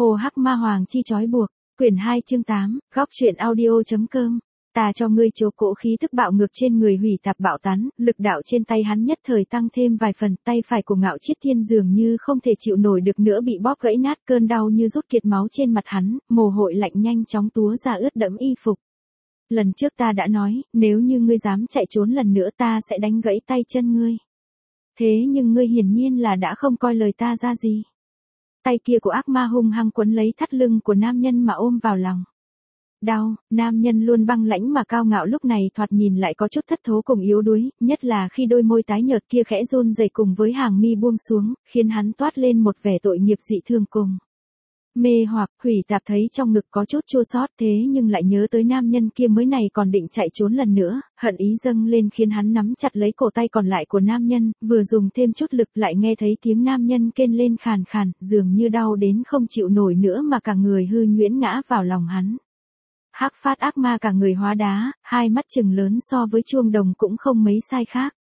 Hồ Hắc Ma Hoàng chi trói buộc, quyển 2 chương 8, góc truyện audio.com. Ta cho ngươi chỗ cỗ khí tức bạo ngược trên người hủy tạp bạo tán, lực đạo trên tay hắn nhất thời tăng thêm vài phần, tay phải của Ngạo Chiết Thiên dường như không thể chịu nổi được nữa bị bóp gãy nát, cơn đau như rút kiệt máu trên mặt hắn, mồ hôi lạnh nhanh chóng túa ra ướt đẫm y phục. Lần trước ta đã nói, nếu như ngươi dám chạy trốn lần nữa ta sẽ đánh gãy tay chân ngươi. Thế nhưng ngươi hiển nhiên là đã không coi lời ta ra gì. Tay kia của ác ma hung hăng quấn lấy thắt lưng của nam nhân mà ôm vào lòng. Đau, nam nhân luôn băng lãnh mà cao ngạo lúc này thoạt nhìn lại có chút thất thố cùng yếu đuối, nhất là khi đôi môi tái nhợt kia khẽ run rẩy cùng với hàng mi buông xuống, khiến hắn toát lên một vẻ tội nghiệp dị thương cùng. Mê hoặc, hủy tạp thấy trong ngực có chút chua xót thế nhưng lại nhớ tới nam nhân kia mới này còn định chạy trốn lần nữa, hận ý dâng lên khiến hắn nắm chặt lấy cổ tay còn lại của nam nhân, vừa dùng thêm chút lực lại nghe thấy tiếng nam nhân kêu lên khàn khàn, dường như đau đến không chịu nổi nữa mà cả người hư nhuyễn ngã vào lòng hắn. Hắc phát ác ma cả người hóa đá, hai mắt trừng lớn so với chuông đồng cũng không mấy sai khác.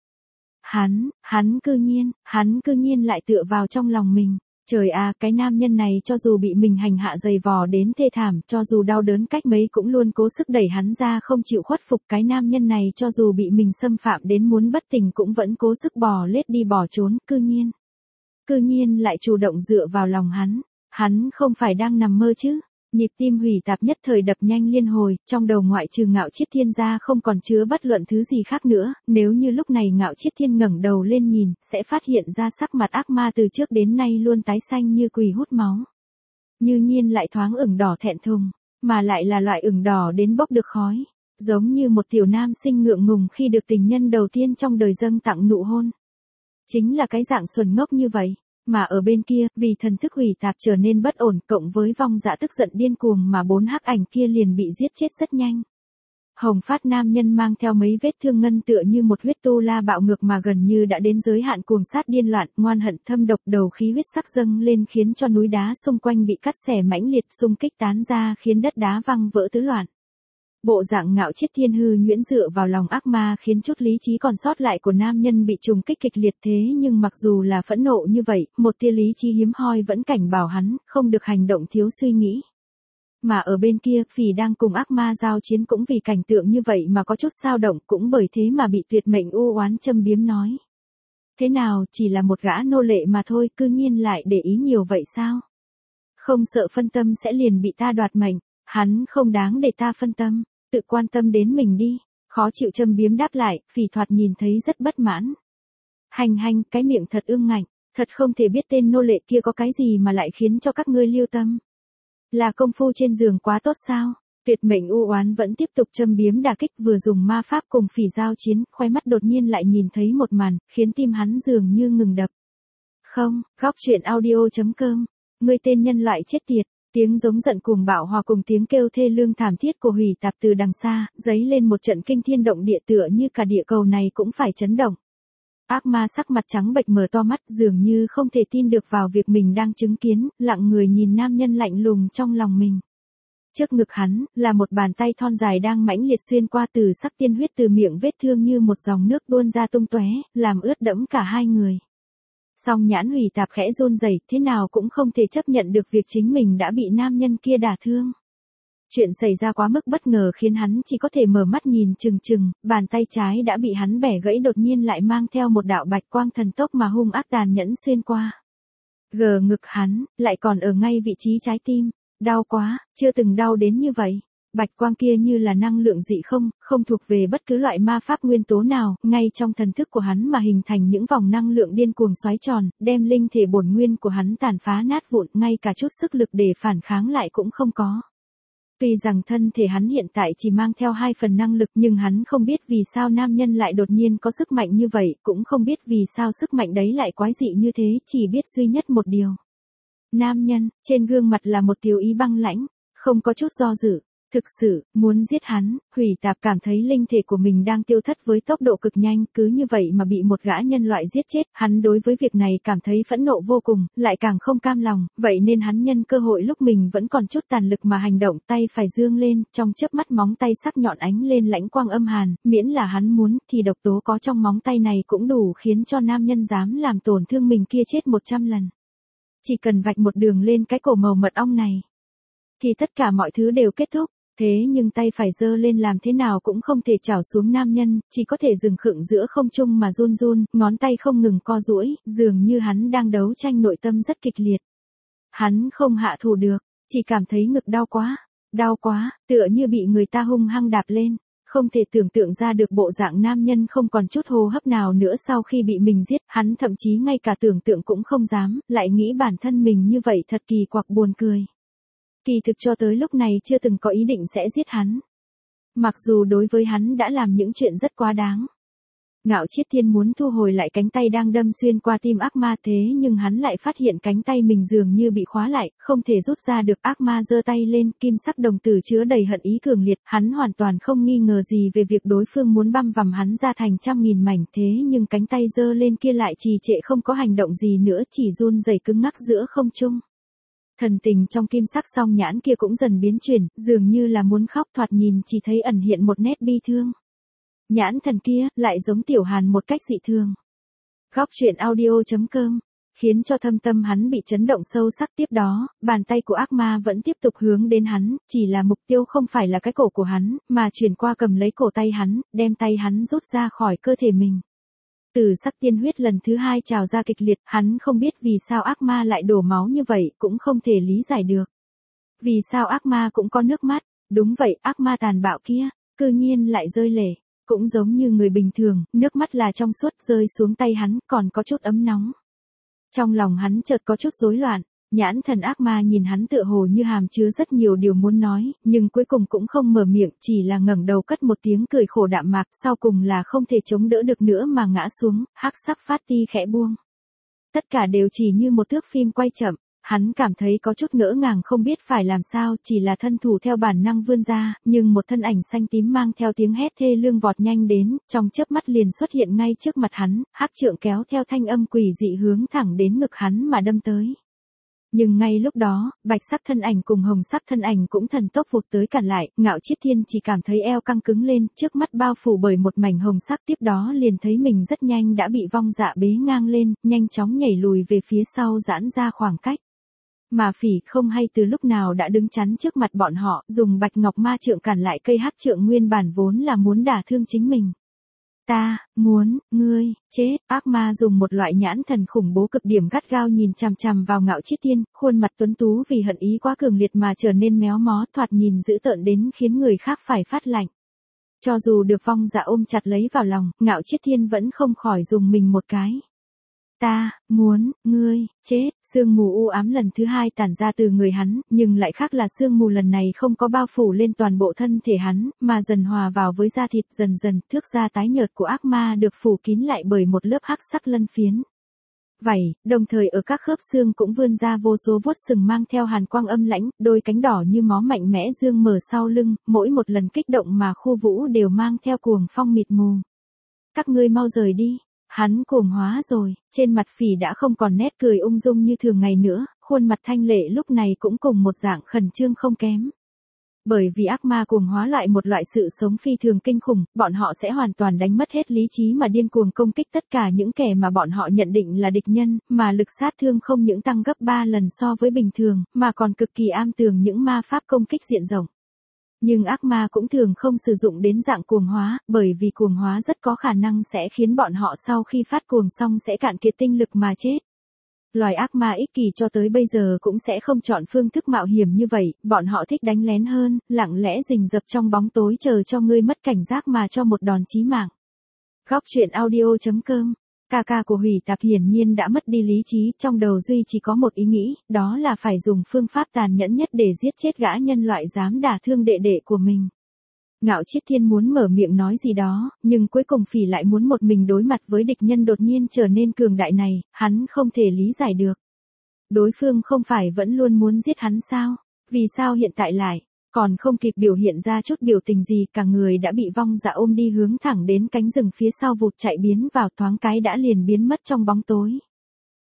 Hắn cư nhiên lại tựa vào trong lòng mình. Trời à, cái nam nhân này cho dù bị mình hành hạ dày vò đến thê thảm, cho dù đau đớn cách mấy cũng luôn cố sức đẩy hắn ra không chịu khuất phục. Cái nam nhân này cho dù bị mình xâm phạm đến muốn bất tỉnh cũng vẫn cố sức bò lết đi bỏ trốn, cư nhiên lại chủ động dựa vào lòng hắn không phải đang nằm mơ chứ. Nhịp tim hủy tạp nhất thời đập nhanh liên hồi, trong đầu ngoại trừ Ngạo Chiết Thiên ra không còn chứa bất luận thứ gì khác nữa, nếu như lúc này Ngạo Chiết Thiên ngẩng đầu lên nhìn, sẽ phát hiện ra sắc mặt ác ma từ trước đến nay luôn tái xanh như quỷ hút máu. Như nhiên lại thoáng ửng đỏ thẹn thùng, mà lại là loại ửng đỏ đến bốc được khói, giống như một tiểu nam sinh ngượng ngùng khi được tình nhân đầu tiên trong đời dâng tặng nụ hôn. Chính là cái dạng xuẩn ngốc như vậy. Mà ở bên kia, vì thần thức hủy tạp trở nên bất ổn cộng với vong dạ tức giận điên cuồng mà bốn hắc ảnh kia liền bị giết chết rất nhanh. Hồng phát nam nhân mang theo mấy vết thương ngân tựa như một huyết tu la bạo ngược mà gần như đã đến giới hạn cuồng sát điên loạn, ngoan hận thâm độc đầu khí huyết sắc dâng lên khiến cho núi đá xung quanh bị cắt xẻ mãnh liệt xung kích tán ra khiến đất đá văng vỡ tứ loạn. Bộ dạng Ngạo Chiết Thiên hư nhuyễn dựa vào lòng ác ma khiến chút lý trí còn sót lại của nam nhân bị trùng kích kịch liệt thế nhưng mặc dù là phẫn nộ như vậy, một tia lý trí hiếm hoi vẫn cảnh bảo hắn, không được hành động thiếu suy nghĩ. Mà ở bên kia, Phỉ đang cùng ác ma giao chiến cũng vì cảnh tượng như vậy mà có chút dao động cũng bởi thế mà bị tuyệt mệnh u oán châm biếm nói. Thế nào, chỉ là một gã nô lệ mà thôi, cư nhiên lại để ý nhiều vậy sao? Không sợ phân tâm sẽ liền bị ta đoạt mệnh, hắn không đáng để ta phân tâm. Tự quan tâm đến mình đi, khó chịu châm biếm đáp lại, Phỉ thoạt nhìn thấy rất bất mãn. Hành, cái miệng thật ương ngạnh, thật không thể biết tên nô lệ kia có cái gì mà lại khiến cho các ngươi lưu tâm. Là công phu trên giường quá tốt sao? Tuyệt mệnh u oán vẫn tiếp tục châm biếm đả kích vừa dùng ma pháp cùng Phỉ giao chiến, khoe mắt đột nhiên lại nhìn thấy một màn, khiến tim hắn dường như ngừng đập. Không, góc truyện audio.com, ngươi tên nhân loại chết tiệt. Tiếng giống giận cuồng bạo hòa cùng tiếng kêu thê lương thảm thiết của hủy tạp từ đằng xa, dấy lên một trận kinh thiên động địa tựa như cả địa cầu này cũng phải chấn động. Ác ma sắc mặt trắng bệch mở to mắt dường như không thể tin được vào việc mình đang chứng kiến, lặng người nhìn nam nhân lạnh lùng trong lòng mình. Trước ngực hắn, là một bàn tay thon dài đang mãnh liệt xuyên qua từ sắc tiên huyết từ miệng vết thương như một dòng nước tuôn ra tung tóe, làm ướt đẫm cả hai người. Song nhãn hủy tạp khẽ run rẩy, thế nào cũng không thể chấp nhận được việc chính mình đã bị nam nhân kia đả thương. Chuyện xảy ra quá mức bất ngờ khiến hắn chỉ có thể mở mắt nhìn chừng, bàn tay trái đã bị hắn bẻ gãy đột nhiên lại mang theo một đạo bạch quang thần tốc mà hung ác tàn nhẫn xuyên qua. Ngực hắn, lại còn ở ngay vị trí trái tim, đau quá, chưa từng đau đến như vậy. Bạch quang kia như là năng lượng dị không thuộc về bất cứ loại ma pháp nguyên tố nào, ngay trong thần thức của hắn mà hình thành những vòng năng lượng điên cuồng xoáy tròn, đem linh thể bổn nguyên của hắn tàn phá nát vụn, ngay cả chút sức lực để phản kháng lại cũng không có. Tuy rằng thân thể hắn hiện tại chỉ mang theo 2 phần năng lực nhưng hắn không biết vì sao nam nhân lại đột nhiên có sức mạnh như vậy, cũng không biết vì sao sức mạnh đấy lại quái dị như thế, chỉ biết duy nhất một điều. Nam nhân, trên gương mặt là một tiêu ý băng lãnh, không có chút do dự. Thực sự, muốn giết hắn, hủy tạp cảm thấy linh thể của mình đang tiêu thất với tốc độ cực nhanh, cứ như vậy mà bị một gã nhân loại giết chết, hắn đối với việc này cảm thấy phẫn nộ vô cùng, lại càng không cam lòng, vậy nên hắn nhân cơ hội lúc mình vẫn còn chút tàn lực mà hành động, tay phải dương lên, trong chớp mắt móng tay sắc nhọn ánh lên lãnh quang âm hàn, miễn là hắn muốn, thì độc tố có trong móng tay này cũng đủ khiến cho nam nhân dám làm tổn thương mình kia chết 100 lần. Chỉ cần vạch một đường lên cái cổ màu mật ong này, thì tất cả mọi thứ đều kết thúc. Thế nhưng tay phải giơ lên làm thế nào cũng không thể chảo xuống nam nhân, chỉ có thể dừng khựng giữa không trung mà run run, ngón tay không ngừng co duỗi, dường như hắn đang đấu tranh nội tâm rất kịch liệt. Hắn không hạ thủ được, chỉ cảm thấy ngực đau quá, tựa như bị người ta hung hăng đạp lên. Không thể tưởng tượng ra được bộ dạng nam nhân không còn chút hô hấp nào nữa sau khi bị mình giết, hắn thậm chí ngay cả tưởng tượng cũng không dám, lại nghĩ bản thân mình như vậy thật kỳ quặc buồn cười. Kỳ thực cho tới lúc này chưa từng có ý định sẽ giết hắn. Mặc dù đối với hắn đã làm những chuyện rất quá đáng. Ngạo Chiết Thiên muốn thu hồi lại cánh tay đang đâm xuyên qua tim ác ma thế nhưng hắn lại phát hiện cánh tay mình dường như bị khóa lại, không thể rút ra được. Ác ma giơ tay lên, kim sắc đồng tử chứa đầy hận ý cường liệt, hắn hoàn toàn không nghi ngờ gì về việc đối phương muốn băm vằm hắn ra thành trăm nghìn mảnh thế nhưng cánh tay giơ lên kia lại trì trệ không có hành động gì nữa chỉ run rẩy cứng ngắc giữa không trung. Thần tình trong kim sắc song nhãn kia cũng dần biến chuyển, dường như là muốn khóc thoạt nhìn chỉ thấy ẩn hiện một nét bi thương. Nhãn thần kia, lại giống Tiểu Hàn một cách dị thường. Góc truyện audio.com, khiến cho thâm tâm hắn bị chấn động sâu sắc tiếp đó, bàn tay của ác ma vẫn tiếp tục hướng đến hắn, chỉ là mục tiêu không phải là cái cổ của hắn, mà chuyển qua cầm lấy cổ tay hắn, đem tay hắn rút ra khỏi cơ thể mình. Từ sắc tiên huyết lần thứ hai trào ra kịch liệt, hắn không biết vì sao ác ma lại đổ máu như vậy, cũng không thể lý giải được. Vì sao ác ma cũng có nước mắt, đúng vậy, ác ma tàn bạo kia, cư nhiên lại rơi lệ. Cũng giống như người bình thường, nước mắt là trong suốt rơi xuống tay hắn, còn có chút ấm nóng. Trong lòng hắn chợt có chút rối loạn, nhãn thần ác ma nhìn hắn tựa hồ như hàm chứa rất nhiều điều muốn nói, nhưng cuối cùng cũng không mở miệng, chỉ là ngẩng đầu cất một tiếng cười khổ đạm mạc, sau cùng là không thể chống đỡ được nữa mà ngã xuống, hắc sắc phát ti khẽ buông. Tất cả đều chỉ như một thước phim quay chậm. Hắn cảm thấy có chút ngỡ ngàng không biết phải làm sao, chỉ là thân thủ theo bản năng vươn ra, nhưng một thân ảnh xanh tím mang theo tiếng hét thê lương vọt nhanh đến, trong chớp mắt liền xuất hiện ngay trước mặt hắn, hắc trượng kéo theo thanh âm quỷ dị hướng thẳng đến ngực hắn mà đâm tới. Nhưng ngay lúc đó, bạch sắc thân ảnh cùng hồng sắc thân ảnh cũng thần tốc vụt tới cản lại, Ngạo Chiết Thiên chỉ cảm thấy eo căng cứng lên, trước mắt bao phủ bởi một mảnh hồng sắc tiếp đó liền thấy mình rất nhanh đã bị vong dạ bế ngang lên, nhanh chóng nhảy lùi về phía sau giãn ra khoảng cách. Mà Phỉ không hay từ lúc nào đã đứng chắn trước mặt bọn họ, dùng bạch ngọc ma trượng cản lại cây hắc trượng nguyên bản vốn là muốn đả thương chính mình. Ta, muốn, ngươi, chết, ác ma dùng một loại nhãn thần khủng bố cực điểm gắt gao nhìn chằm chằm vào Ngạo Chiết Thiên, khuôn mặt tuấn tú vì hận ý quá cường liệt mà trở nên méo mó thoạt nhìn dữ tợn đến khiến người khác phải phát lạnh. Cho dù được vong dạ ôm chặt lấy vào lòng, Ngạo Chiết Thiên vẫn không khỏi dùng mình một cái. Ta, muốn, ngươi, chết, sương mù u ám lần thứ hai tản ra từ người hắn, nhưng lại khác là sương mù lần này không có bao phủ lên toàn bộ thân thể hắn, mà dần hòa vào với da thịt dần dần, thước da tái nhợt của ác ma được phủ kín lại bởi một lớp hắc sắc lân phiến. Vảy, đồng thời ở các khớp xương cũng vươn ra vô số vuốt sừng mang theo hàn quang âm lãnh, đôi cánh đỏ như máu mạnh mẽ dương mở sau lưng, mỗi một lần kích động mà khu vũ đều mang theo cuồng phong mịt mù. Các ngươi mau rời đi. Hắn cuồng hóa rồi, trên mặt Phỉ đã không còn nét cười ung dung như thường ngày nữa, khuôn mặt thanh lệ lúc này cũng cùng một dạng khẩn trương không kém. Bởi vì ác ma cuồng hóa lại một loại sự sống phi thường kinh khủng, bọn họ sẽ hoàn toàn đánh mất hết lý trí mà điên cuồng công kích tất cả những kẻ mà bọn họ nhận định là địch nhân, mà lực sát thương không những tăng gấp 3 lần so với bình thường, mà còn cực kỳ am tường những ma pháp công kích diện rộng. Nhưng ác ma cũng thường không sử dụng đến dạng cuồng hóa, bởi vì cuồng hóa rất có khả năng sẽ khiến bọn họ sau khi phát cuồng xong sẽ cạn kiệt tinh lực mà chết. Loài ác ma ích kỷ cho tới bây giờ cũng sẽ không chọn phương thức mạo hiểm như vậy, bọn họ thích đánh lén hơn, lặng lẽ rình rập trong bóng tối chờ cho ngươi mất cảnh giác mà cho một đòn chí mạng. Góc truyện audio.com, ca ca của Hủy Tạp hiển nhiên đã mất đi lý trí, trong đầu duy chỉ có một ý nghĩ, đó là phải dùng phương pháp tàn nhẫn nhất để giết chết gã nhân loại dám đả thương đệ đệ của mình. Ngạo Chiết Thiên muốn mở miệng nói gì đó, nhưng cuối cùng Phỉ lại muốn một mình đối mặt với địch nhân đột nhiên trở nên cường đại này, hắn không thể lý giải được. Đối phương không phải vẫn luôn muốn giết hắn sao? Vì sao hiện tại lại? Còn không kịp biểu hiện ra chút biểu tình gì, cả người đã bị vong dạ ôm đi hướng thẳng đến cánh rừng phía sau vụt chạy biến vào thoáng cái đã liền biến mất trong bóng tối.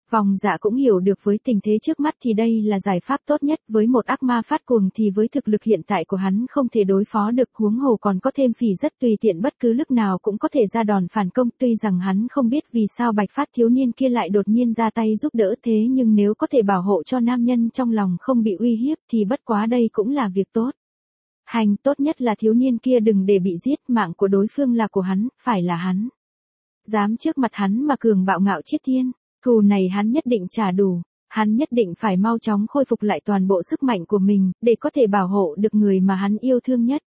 Vòng Dạ cũng hiểu được với tình thế trước mắt thì đây là giải pháp tốt nhất, với một ác ma phát cuồng thì với thực lực hiện tại của hắn không thể đối phó được, huống hồ còn có thêm Phỉ rất tùy tiện bất cứ lúc nào cũng có thể ra đòn phản công, tuy rằng hắn không biết vì sao Bạch Phát thiếu niên kia lại đột nhiên ra tay giúp đỡ thế nhưng nếu có thể bảo hộ cho nam nhân trong lòng không bị uy hiếp thì bất quá đây cũng là việc tốt. Hành tốt nhất là thiếu niên kia đừng để bị giết, mạng của đối phương là của hắn, phải là hắn. Dám trước mặt hắn mà cường bạo Ngạo Chiết Thiên. Thù này hắn nhất định trả đủ, hắn nhất định phải mau chóng khôi phục lại toàn bộ sức mạnh của mình, để có thể bảo hộ được người mà hắn yêu thương nhất.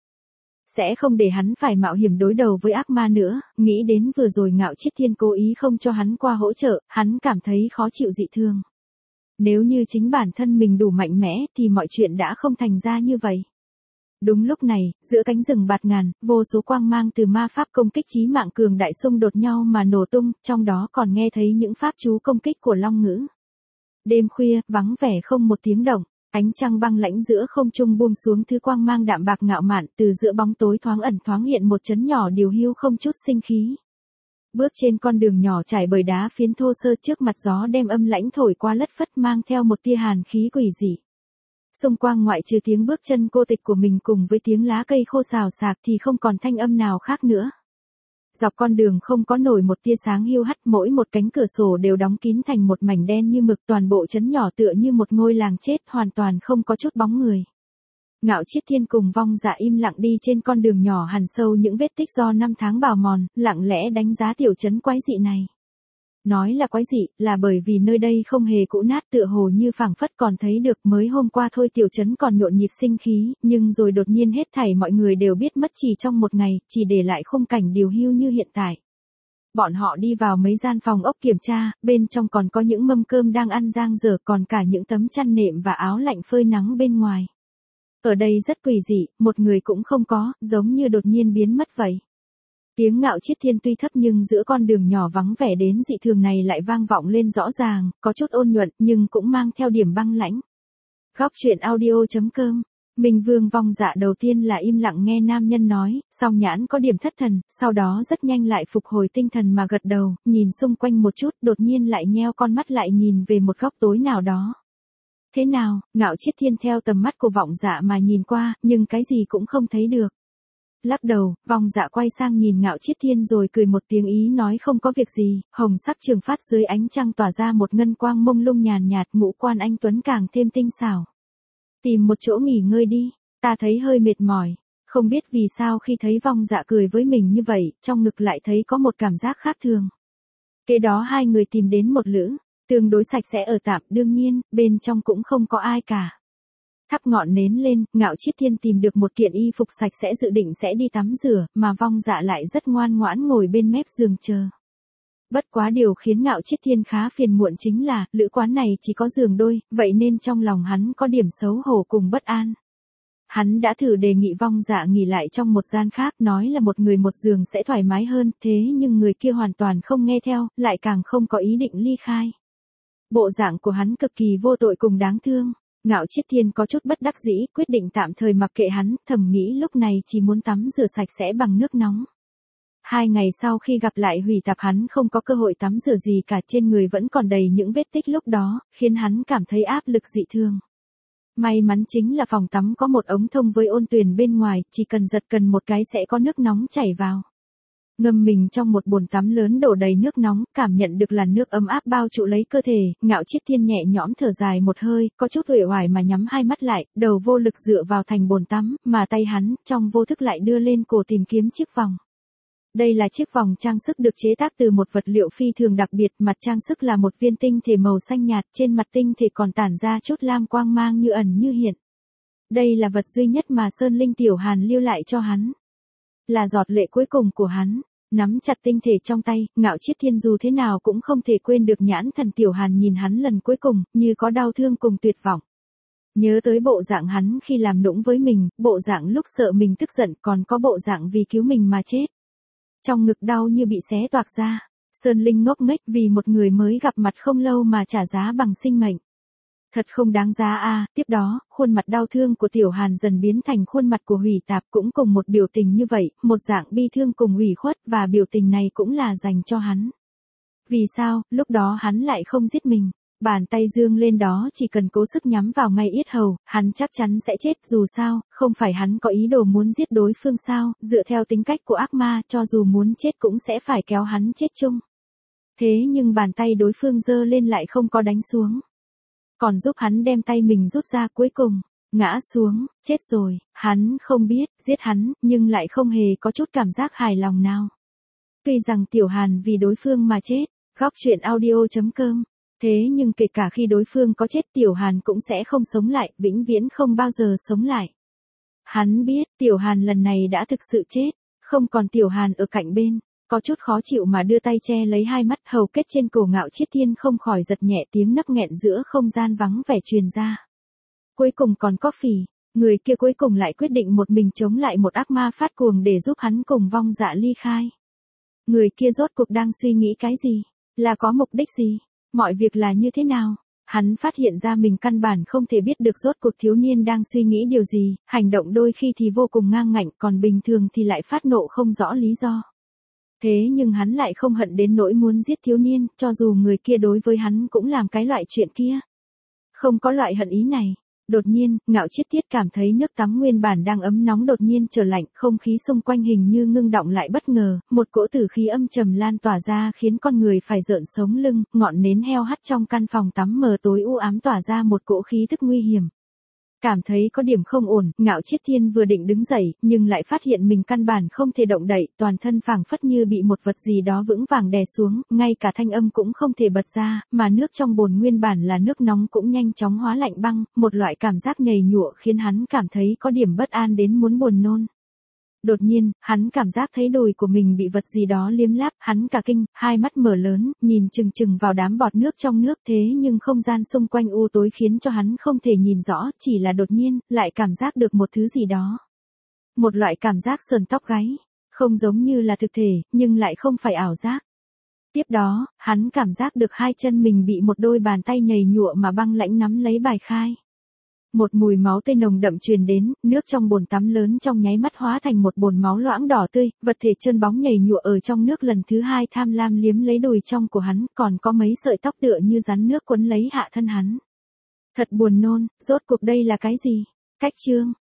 Sẽ không để hắn phải mạo hiểm đối đầu với ác ma nữa, nghĩ đến vừa rồi Ngạo Chiết Thiên cố ý không cho hắn qua hỗ trợ, hắn cảm thấy khó chịu dị thường. Nếu như chính bản thân mình đủ mạnh mẽ thì mọi chuyện đã không thành ra như vậy. Đúng lúc này, giữa cánh rừng bạt ngàn, vô số quang mang từ ma pháp công kích chí mạng cường đại xung đột nhau mà nổ tung, trong đó còn nghe thấy những pháp chú công kích của Long Ngữ. Đêm khuya, vắng vẻ không một tiếng động, ánh trăng băng lãnh giữa không trung buông xuống thứ quang mang đạm bạc ngạo mạn, từ giữa bóng tối thoáng ẩn thoáng hiện một chấn nhỏ điều hưu không chút sinh khí. Bước trên con đường nhỏ trải bởi đá phiến thô sơ, trước mặt gió đem âm lãnh thổi qua lất phất mang theo một tia hàn khí quỷ dị. Xung quanh ngoại trừ tiếng bước chân cô tịch của mình cùng với tiếng lá cây khô xào xạc thì không còn thanh âm nào khác nữa. Dọc con đường không có nổi một tia sáng hiu hắt, mỗi một cánh cửa sổ đều đóng kín thành một mảnh đen như mực, toàn bộ trấn nhỏ tựa như một ngôi làng chết, hoàn toàn không có chút bóng người. Ngạo Chiết Thiên cùng Vong Dạ im lặng đi trên con đường nhỏ hằn sâu những vết tích do năm tháng bào mòn, lặng lẽ đánh giá tiểu trấn quái dị này. Nói là quái dị, là bởi vì nơi đây không hề cũ nát, tựa hồ như phảng phất còn thấy được mới hôm qua thôi, tiểu trấn còn nhộn nhịp sinh khí, nhưng rồi đột nhiên hết thảy mọi người đều biết mất chỉ trong một ngày, chỉ để lại khung cảnh điều hưu như hiện tại. Bọn họ đi vào mấy gian phòng ốc kiểm tra, bên trong còn có những mâm cơm đang ăn dang dở, còn cả những tấm chăn nệm và áo lạnh phơi nắng bên ngoài. Ở đây rất quỷ dị, một người cũng không có, giống như đột nhiên biến mất vậy. Tiếng Ngạo Chiết Thiên tuy thấp nhưng giữa con đường nhỏ vắng vẻ đến dị thường này lại vang vọng lên rõ ràng, có chút ôn nhuận nhưng cũng mang theo điểm băng lãnh. Góc truyện audio.com. Minh Vương Vong Dạ đầu tiên là im lặng nghe nam nhân nói, song nhãn có điểm thất thần, sau đó rất nhanh lại phục hồi tinh thần mà gật đầu, nhìn xung quanh một chút, đột nhiên lại nheo con mắt lại nhìn về một góc tối nào đó. Thế nào? Ngạo Chiết Thiên theo tầm mắt của Vọng Dạ mà nhìn qua, nhưng cái gì cũng không thấy được. Lắc đầu, Vong Dạ quay sang nhìn Ngạo Chiết Thiên rồi cười một tiếng ý nói không có việc gì, hồng sắc trường phát dưới ánh trăng tỏa ra một ngân quang mông lung nhàn nhạt, ngũ quan anh tuấn càng thêm tinh xảo. Tìm một chỗ nghỉ ngơi đi, ta thấy hơi mệt mỏi. Không biết vì sao khi thấy Vong Dạ cười với mình như vậy, trong ngực lại thấy có một cảm giác khác thường. Kế đó hai người tìm đến một lữ, tương đối sạch sẽ ở tạm, đương nhiên, bên trong cũng không có ai cả. Thắp ngọn nến lên, Ngạo Chiết Thiên tìm được một kiện y phục sạch sẽ dự định sẽ đi tắm rửa, mà Vong Dạ lại rất ngoan ngoãn ngồi bên mép giường chờ. Bất quá điều khiến Ngạo Chiết Thiên khá phiền muộn chính là, lữ quán này chỉ có giường đôi, vậy nên trong lòng hắn có điểm xấu hổ cùng bất an. Hắn đã thử đề nghị Vong Dạ nghỉ lại trong một gian khác, nói là một người một giường sẽ thoải mái hơn, thế nhưng người kia hoàn toàn không nghe theo, lại càng không có ý định ly khai. Bộ dạng của hắn cực kỳ vô tội cùng đáng thương. Ngạo Chiết Thiên có chút bất đắc dĩ, quyết định tạm thời mặc kệ hắn, thầm nghĩ lúc này chỉ muốn tắm rửa sạch sẽ bằng nước nóng. 2 ngày sau khi gặp lại Hủy Tạp hắn không có cơ hội tắm rửa gì cả, trên người vẫn còn đầy những vết tích lúc đó, khiến hắn cảm thấy áp lực dị thường. May mắn chính là phòng tắm có một ống thông với ôn tuyền bên ngoài, chỉ cần giật cần một cái sẽ có nước nóng chảy vào. Ngâm mình trong một bồn tắm lớn đổ đầy nước nóng, cảm nhận được làn nước ấm áp bao trụ lấy cơ thể, Ngạo Chiết Thiên nhẹ nhõm thở dài một hơi, có chút uể oải mà nhắm hai mắt lại, đầu vô lực dựa vào thành bồn tắm, mà tay hắn, trong vô thức lại đưa lên cổ tìm kiếm chiếc vòng. Đây là chiếc vòng trang sức được chế tác từ một vật liệu phi thường đặc biệt, mặt trang sức là một viên tinh thể màu xanh nhạt, trên mặt tinh thể còn tản ra chút lam quang mang như ẩn như hiện. Đây là vật duy nhất mà Sơn Linh Tiểu Hàn lưu lại cho hắn. Là giọt lệ cuối cùng của hắn. Nắm chặt tinh thể trong tay, Ngạo Chiết Thiên dù thế nào cũng không thể quên được nhãn thần Tiểu Hàn nhìn hắn lần cuối cùng, như có đau thương cùng tuyệt vọng. Nhớ tới bộ dạng hắn khi làm nũng với mình, bộ dạng lúc sợ mình tức giận, còn có bộ dạng vì cứu mình mà chết. Trong ngực đau như bị xé toạc ra, Sơn Linh ngốc nghếch vì một người mới gặp mặt không lâu mà trả giá bằng sinh mệnh. Thật không đáng giá a. Tiếp đó, khuôn mặt đau thương của Tiểu Hàn dần biến thành khuôn mặt của Hủy Tạp, cũng cùng một biểu tình như vậy, một dạng bi thương cùng ủy khuất, và biểu tình này cũng là dành cho hắn. Vì sao, lúc đó hắn lại không giết mình? Bàn tay dương lên đó chỉ cần cố sức nhắm vào ngay yết hầu, hắn chắc chắn sẽ chết, dù sao, không phải hắn có ý đồ muốn giết đối phương sao, dựa theo tính cách của ác ma, cho dù muốn chết cũng sẽ phải kéo hắn chết chung. Thế nhưng bàn tay đối phương giơ lên lại không có đánh xuống, còn giúp hắn đem tay mình rút ra, cuối cùng ngã xuống, chết rồi. Hắn không biết, giết hắn, nhưng lại không hề có chút cảm giác hài lòng nào. Tuy rằng Tiểu Hàn vì đối phương mà chết, góc truyện audio.com. Thế nhưng kể cả khi đối phương có chết, Tiểu Hàn cũng sẽ không sống lại, vĩnh viễn không bao giờ sống lại. Hắn biết, Tiểu Hàn lần này đã thực sự chết, không còn Tiểu Hàn ở cạnh bên, có chút khó chịu mà đưa tay che lấy hai mắt, hầu kết trên cổ Ngạo Chiết Thiên không khỏi giật nhẹ, tiếng nấc nghẹn giữa không gian vắng vẻ truyền ra. Cuối cùng còn có Phỉ, người kia cuối cùng lại quyết định một mình chống lại một ác ma phát cuồng để giúp hắn cùng vong dạ ly khai. Người kia rốt cuộc đang suy nghĩ cái gì? Là có mục đích gì? Mọi việc là như thế nào? Hắn phát hiện ra mình căn bản không thể biết được rốt cuộc thiếu niên đang suy nghĩ điều gì, hành động đôi khi thì vô cùng ngang ngạnh, còn bình thường thì lại phát nộ không rõ lý do. Thế nhưng hắn lại không hận đến nỗi muốn giết thiếu niên, cho dù người kia đối với hắn cũng làm cái loại chuyện kia. Không có loại hận ý này. Đột nhiên, Ngạo Chiết Tiết cảm thấy nước tắm nguyên bản đang ấm nóng đột nhiên trở lạnh, không khí xung quanh hình như ngưng động lại bất ngờ, một cỗ tử khí âm trầm lan tỏa ra khiến con người phải rợn sống lưng, ngọn nến heo hắt trong căn phòng tắm mờ tối u ám tỏa ra một cỗ khí thức nguy hiểm. Cảm thấy có điểm không ổn, Ngạo Chiết Thiên vừa định đứng dậy, nhưng lại phát hiện mình căn bản không thể động đậy, toàn thân phảng phất như bị một vật gì đó vững vàng đè xuống, ngay cả thanh âm cũng không thể bật ra, mà nước trong bồn nguyên bản là nước nóng cũng nhanh chóng hóa lạnh băng, một loại cảm giác nhầy nhụa khiến hắn cảm thấy có điểm bất an đến muốn buồn nôn. Đột nhiên, hắn cảm giác thấy đùi của mình bị vật gì đó liếm láp, hắn cả kinh, hai mắt mở lớn, nhìn chừng chừng vào đám bọt nước trong nước, thế nhưng không gian xung quanh u tối khiến cho hắn không thể nhìn rõ, chỉ là đột nhiên, lại cảm giác được một thứ gì đó. Một loại cảm giác sờn tóc gáy, không giống như là thực thể, nhưng lại không phải ảo giác. Tiếp đó, hắn cảm giác được hai chân mình bị một đôi bàn tay nhầy nhụa mà băng lãnh nắm lấy bài khai. Một mùi máu tươi nồng đậm truyền đến, nước trong bồn tắm lớn trong nháy mắt hóa thành một bồn máu loãng đỏ tươi, vật thể trơn bóng nhầy nhụa ở trong nước lần thứ hai tham lam liếm lấy đùi trong của hắn, còn có mấy sợi tóc tựa như rắn nước quấn lấy hạ thân hắn. Thật buồn nôn, rốt cuộc đây là cái gì? Cách chương